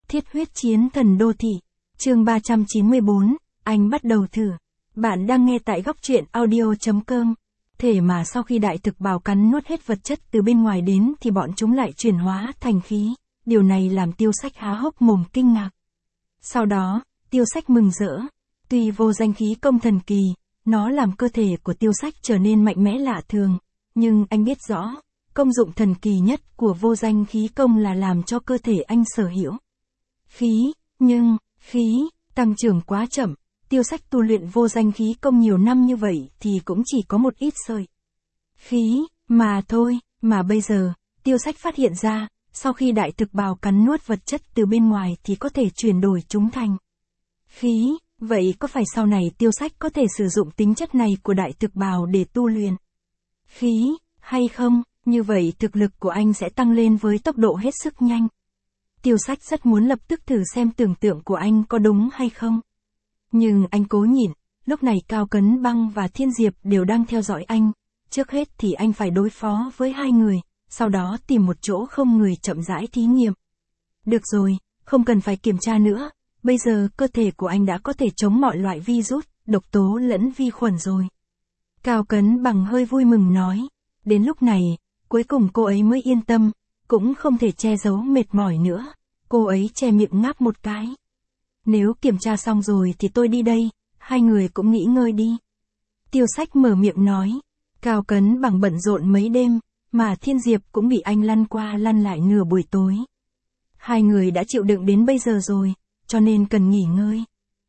Thiết huyết chiến thần đô thị. Chương 394, anh bắt đầu thử. Bạn đang nghe tại góc truyện audio.com. Thể mà sau khi đại thực bào cắn nuốt hết vật chất từ bên ngoài đến thì bọn chúng lại chuyển hóa thành khí. Điều này làm Tiêu Sách há hốc mồm kinh ngạc. Sau đó, Tiêu Sách mừng rỡ. Tuy vô danh khí công thần kỳ, nó làm cơ thể của Tiêu Sách trở nên mạnh mẽ lạ thường. Nhưng anh biết rõ, công dụng thần kỳ nhất của vô danh khí công là làm cho cơ thể anh sở hữu khí, nhưng khí tăng trưởng quá chậm. Tiêu Sách tu luyện vô danh khí công nhiều năm như vậy thì cũng chỉ có một ít sợi khí mà thôi, mà bây giờ, Tiêu Sách phát hiện ra, sau khi đại thực bào cắn nuốt vật chất từ bên ngoài thì có thể chuyển đổi chúng thành khí, vậy có phải sau này Tiêu Sách có thể sử dụng tính chất này của đại thực bào để tu luyện khí, hay không? Như vậy thực lực của anh sẽ tăng lên với tốc độ hết sức nhanh. Tiêu Sách rất muốn lập tức thử xem tưởng tượng của anh có đúng hay không. Nhưng anh cố nhịn, lúc này Cao Cấn Băng và Thiên Diệp đều đang theo dõi anh. Trước hết thì anh phải đối phó với hai người, sau đó tìm một chỗ không người chậm rãi thí nghiệm. Được rồi, không cần phải kiểm tra nữa, bây giờ cơ thể của anh đã có thể chống mọi loại virus, độc tố lẫn vi khuẩn rồi. Cao Cấn Bằng hơi vui mừng nói. Đến lúc này, cuối cùng cô ấy mới yên tâm, cũng không thể che giấu mệt mỏi nữa. Cô ấy che miệng ngáp một cái. Nếu kiểm tra xong rồi thì tôi đi đây, hai người cũng nghỉ ngơi đi. Tiêu Sách mở miệng nói. Cao Cấn Bằng bận rộn mấy đêm, mà Thiên Diệp cũng bị anh lăn qua lăn lại nửa buổi tối. Hai người đã chịu đựng đến bây giờ rồi, cho nên cần nghỉ ngơi.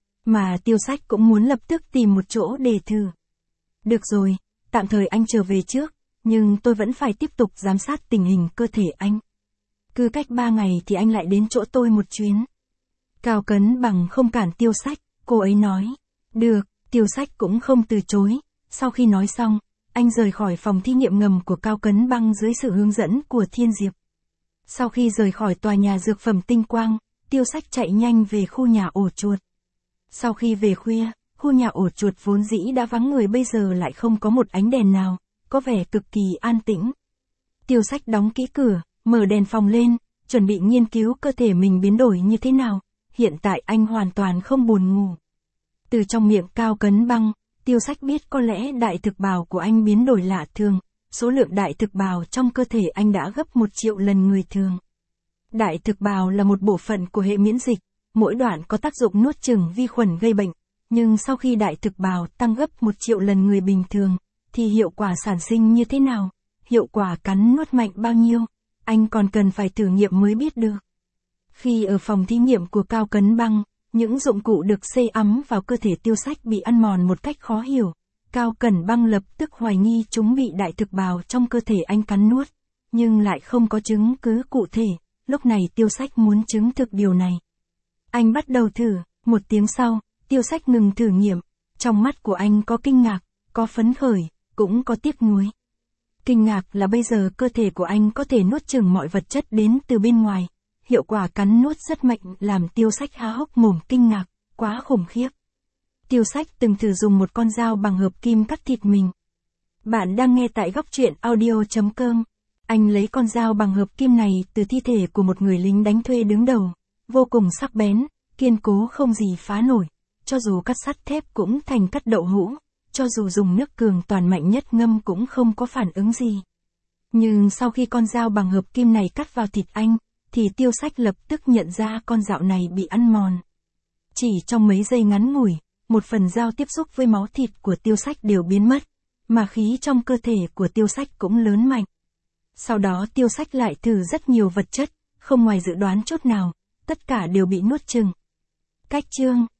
Mà Tiêu Sách cũng muốn lập tức tìm một chỗ để thử. Được rồi, tạm thời anh trở về trước, nhưng tôi vẫn phải tiếp tục giám sát tình hình cơ thể anh. Cứ cách 3 ngày thì anh lại đến chỗ tôi một chuyến. Cao Cấn Bằng không cản Tiêu Sách, cô ấy nói. Được, Tiêu Sách cũng không từ chối. Sau khi nói xong, anh rời khỏi phòng thí nghiệm ngầm của Cao Cấn Băng dưới sự hướng dẫn của Thiên Diệp. Sau khi rời khỏi tòa nhà dược phẩm Tinh Quang, Tiêu Sách chạy nhanh về khu nhà ổ chuột. Sau khi về khuya, khu nhà ổ chuột vốn dĩ đã vắng người bây giờ lại không có một ánh đèn nào, có vẻ cực kỳ an tĩnh. Tiêu Sách đóng kỹ cửa, mở đèn phòng lên, chuẩn bị nghiên cứu cơ thể mình biến đổi như thế nào. Hiện tại anh hoàn toàn không buồn ngủ. Từ trong miệng Cao Cấn Băng, Tiêu Sách biết có lẽ đại thực bào của anh biến đổi lạ thường. Số lượng đại thực bào trong cơ thể anh đã gấp 1 triệu lần người thường. Đại thực bào là một bộ phận của hệ miễn dịch, mỗi đoạn có tác dụng nuốt chửng vi khuẩn gây bệnh. Nhưng sau khi đại thực bào tăng gấp 1 triệu lần người bình thường, thì hiệu quả sản sinh như thế nào? Hiệu quả cắn nuốt mạnh bao nhiêu? Anh còn cần phải thử nghiệm mới biết được. Khi ở phòng thí nghiệm của Cao Cấn Băng, những dụng cụ được xây ấm vào cơ thể Tiêu Sách bị ăn mòn một cách khó hiểu. Cao Cấn Băng lập tức hoài nghi chúng bị đại thực bào trong cơ thể anh cắn nuốt, nhưng lại không có chứng cứ cụ thể. Lúc này Tiêu Sách muốn chứng thực điều này. Anh bắt đầu thử, 1 tiếng sau, Tiêu Sách ngừng thử nghiệm. Trong mắt của anh có kinh ngạc, có phấn khởi, cũng có tiếc nuối. Kinh ngạc là bây giờ cơ thể của anh có thể nuốt chửng mọi vật chất đến từ bên ngoài. Hiệu quả cắn nuốt rất mạnh làm Tiêu Sách há hốc mồm kinh ngạc, quá khủng khiếp. Tiêu Sách từng thử dùng một con dao bằng hợp kim cắt thịt mình. Bạn đang nghe tại góc truyện audio.com. Anh lấy con dao bằng hợp kim này từ thi thể của một người lính đánh thuê đứng đầu. Vô cùng sắc bén, kiên cố không gì phá nổi. Cho dù cắt sắt thép cũng thành cắt đậu hũ. Cho dù dùng nước cường toàn mạnh nhất ngâm cũng không có phản ứng gì. Nhưng sau khi con dao bằng hợp kim này cắt vào thịt anh, thì Tiêu Sách lập tức nhận ra con dao này bị ăn mòn. Chỉ trong mấy giây ngắn ngủi, một phần dao tiếp xúc với máu thịt của Tiêu Sách đều biến mất, mà khí trong cơ thể của Tiêu Sách cũng lớn mạnh. Sau đó Tiêu Sách lại thử rất nhiều vật chất, không ngoài dự đoán chút nào, tất cả đều bị nuốt chửng. Cách chương